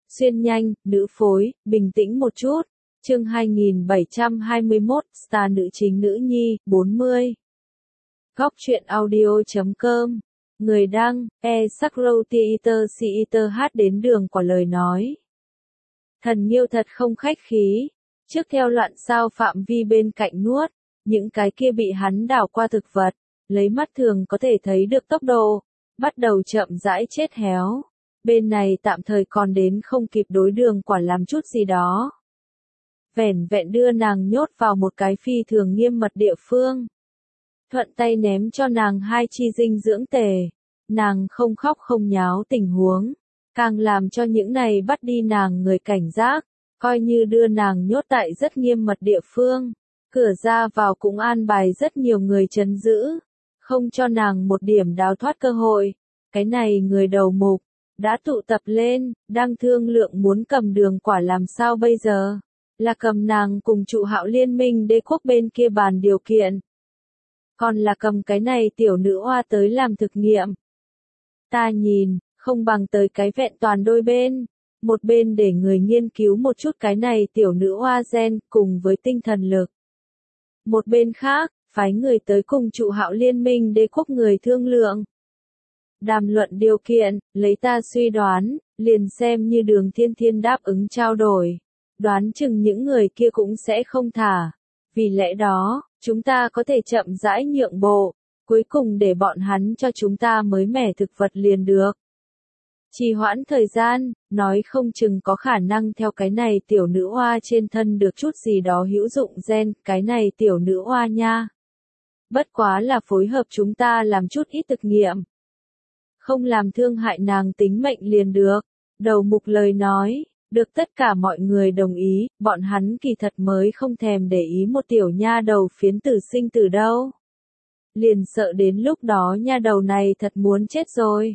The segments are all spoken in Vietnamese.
Xuyên nhanh, nữ phối, bình tĩnh một chút. Chương 2721, star nữ chính nữ nhi, 40. Góc truyện audio.com. Người đăng, Sakrotheater hát đến đường quả lời nói. Thần Nghiêu thật không khách khí. Trước theo loạn sao phạm vi bên cạnh nuốt, những cái kia bị hắn đảo qua thực vật, lấy mắt thường có thể thấy được tốc độ, bắt đầu chậm rãi chết héo. Bên này tạm thời còn đến không kịp đối đường quả làm chút gì đó. Vẻn vẹn đưa nàng nhốt vào một cái phi thường nghiêm mật địa phương. Thuận tay ném cho nàng 2 chi dinh dưỡng tề. Nàng không khóc không nháo tình huống. Càng làm cho những này bắt đi nàng người cảnh giác. Coi như đưa nàng nhốt tại rất nghiêm mật địa phương. Cửa ra vào cũng an bài rất nhiều người trấn giữ. Không cho nàng một điểm đào thoát cơ hội. Cái này người đầu mục đã tụ tập lên, đang thương lượng muốn cầm đường quả làm sao bây giờ. Là cầm nàng cùng trụ Hạo liên minh đế quốc bên kia bàn điều kiện. Còn là cầm cái này tiểu nữ oa tới làm thực nghiệm. Ta nhìn, không bằng tới cái vẹn toàn đôi bên. Một bên để người nghiên cứu một chút cái này tiểu nữ oa gen cùng với tinh thần lực. Một bên khác, phái người tới cùng trụ Hạo liên minh đế quốc người thương lượng. Đàm luận điều kiện, lấy ta suy đoán, liền xem như Đường Thiên Thiên đáp ứng trao đổi. Đoán chừng những người kia cũng sẽ không thả. Vì lẽ đó, chúng ta có thể chậm rãi nhượng bộ, cuối cùng để bọn hắn cho chúng ta mới mẻ thực vật liền được. Trì hoãn thời gian, nói không chừng có khả năng theo cái này tiểu nữ oa trên thân được chút gì đó hữu dụng gen, cái này tiểu nữ oa nha. Bất quá là phối hợp chúng ta làm chút ít thực nghiệm. Không làm thương hại nàng tính mệnh liền được. Đầu mục lời nói, được tất cả mọi người đồng ý, bọn hắn kỳ thật mới không thèm để ý một tiểu nha đầu phiến tử sinh tử đâu. Liền sợ đến lúc đó nha đầu này thật muốn chết rồi.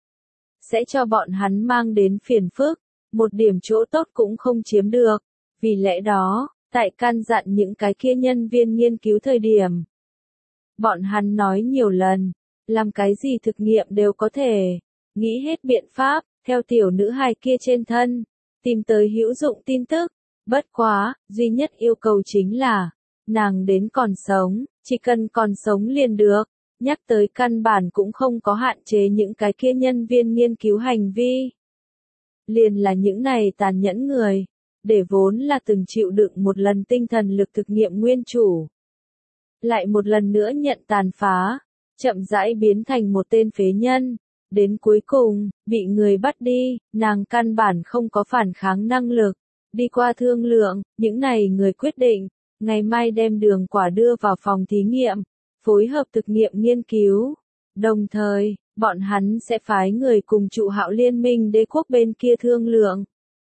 Sẽ cho bọn hắn mang đến phiền phức, một điểm chỗ tốt cũng không chiếm được. Vì lẽ đó, tại căn dặn những cái kia nhân viên nghiên cứu thời điểm. Bọn hắn nói nhiều lần. Làm cái gì thực nghiệm đều có thể, nghĩ hết biện pháp, theo tiểu nữ hài kia trên thân, tìm tới hữu dụng tin tức. Bất quá, duy nhất yêu cầu chính là, nàng đến còn sống, chỉ cần còn sống liền được, nhắc tới căn bản cũng không có hạn chế những cái kia nhân viên nghiên cứu hành vi. Liền là những này tàn nhẫn người, để vốn là từng chịu đựng một lần tinh thần lực thực nghiệm nguyên chủ. Lại một lần nữa nhận tàn phá. Chậm rãi biến thành một tên phế nhân, đến cuối cùng, bị người bắt đi, nàng căn bản không có phản kháng năng lực. Đi qua thương lượng, những này người quyết định, ngày mai đem đường quả đưa vào phòng thí nghiệm, phối hợp thực nghiệm nghiên cứu. Đồng thời, bọn hắn sẽ phái người cùng trụ Hạo liên minh đế quốc bên kia thương lượng.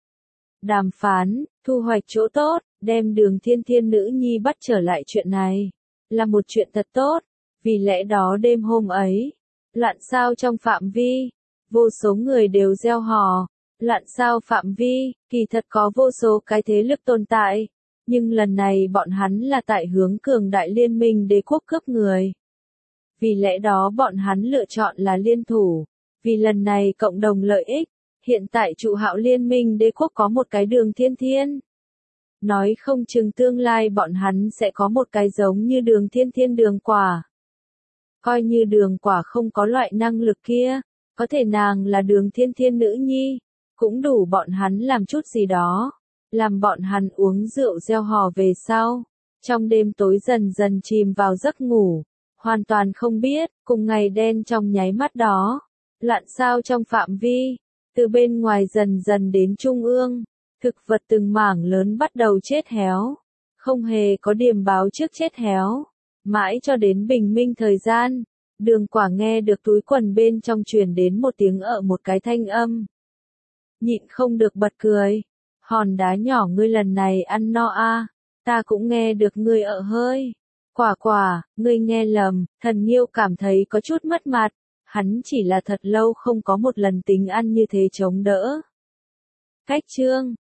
Đàm phán, thu hoạch chỗ tốt, đem Đường Thiên Thiên nữ nhi bắt trở lại chuyện này, là một chuyện thật tốt. Vì lẽ đó đêm hôm ấy, loạn sao trong phạm vi, vô số người đều reo hò, loạn sao phạm vi, kỳ thật có vô số cái thế lực tồn tại, nhưng lần này bọn hắn là tại hướng cường đại liên minh đế quốc cướp người. Vì lẽ đó bọn hắn lựa chọn là liên thủ, vì lần này cộng đồng lợi ích, hiện tại trụ Hạo liên minh đế quốc có một cái Đường Thiên Thiên. Nói không chừng tương lai bọn hắn sẽ có một cái giống như Đường Thiên Thiên đường quả. Coi như đường quả không có loại năng lực kia, có thể nàng là Đường Thiên Thiên nữ nhi, cũng đủ bọn hắn làm chút gì đó, làm bọn hắn uống rượu reo hò về sau, trong đêm tối dần dần chìm vào giấc ngủ, hoàn toàn không biết, cùng ngày đen trong nháy mắt đó, loạn sao trong phạm vi, từ bên ngoài dần dần đến trung ương, thực vật từng mảng lớn bắt đầu chết héo, không hề có điểm báo trước chết héo. Mãi cho đến bình minh thời gian, đường quả nghe được túi quần bên trong truyền đến một tiếng một cái thanh âm. Nhịn không được bật cười. Hòn đá nhỏ ngươi lần này ăn no a, ta cũng nghe được ngươi hơi. Quả, ngươi nghe lầm, Thần Nghiêu cảm thấy có chút mất mặt, hắn chỉ là thật lâu không có một lần tính ăn như thế chống đỡ. Cách chương